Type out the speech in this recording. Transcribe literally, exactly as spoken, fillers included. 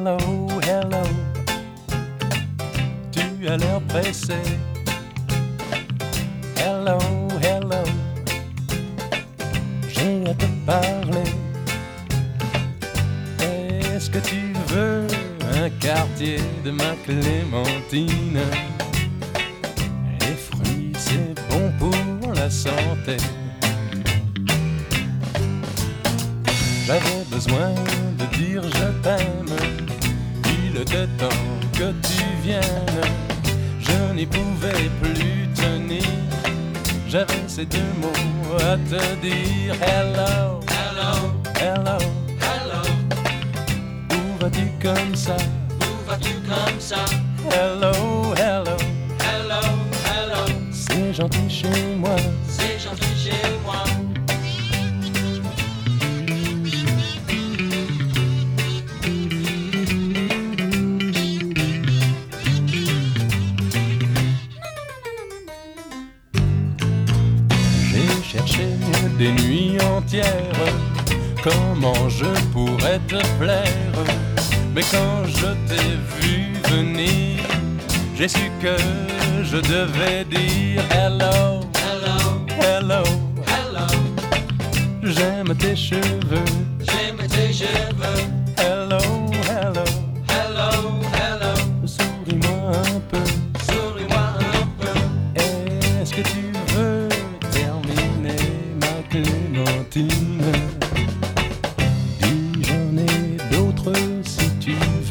Hello, hello, tu as l'air pressé. Hello, hello, j'ai à te parler. Est-ce que tu veux un quartier de ma clémentine? Les fruits, c'est bon pour la santé. J'avais besoin de dire je t'aime. Il était temps que tu viennes. Je n'y pouvais plus tenir. J'avais ces deux mots à te dire. Hello, Hello, hello, hello, où vas-tu comme ça? où vas-tu comme ça? Hello, hello, Hello, hello, c'est gentil chez moi. c'est gentil chez moi. J'ai cherché des nuits entières, comment je pourrais te plaire. Mais quand je t'ai vu venir, j'ai su que je devais dire hello, Hello, hello, hello, j'aime tes cheveux. j'aime tes cheveux. Hello, hello, Hello, hello, souris-moi un peu. souris-moi un peu. Est-ce que tu veux terminer ma clémentine? Dis, j'en ai d'autres si tu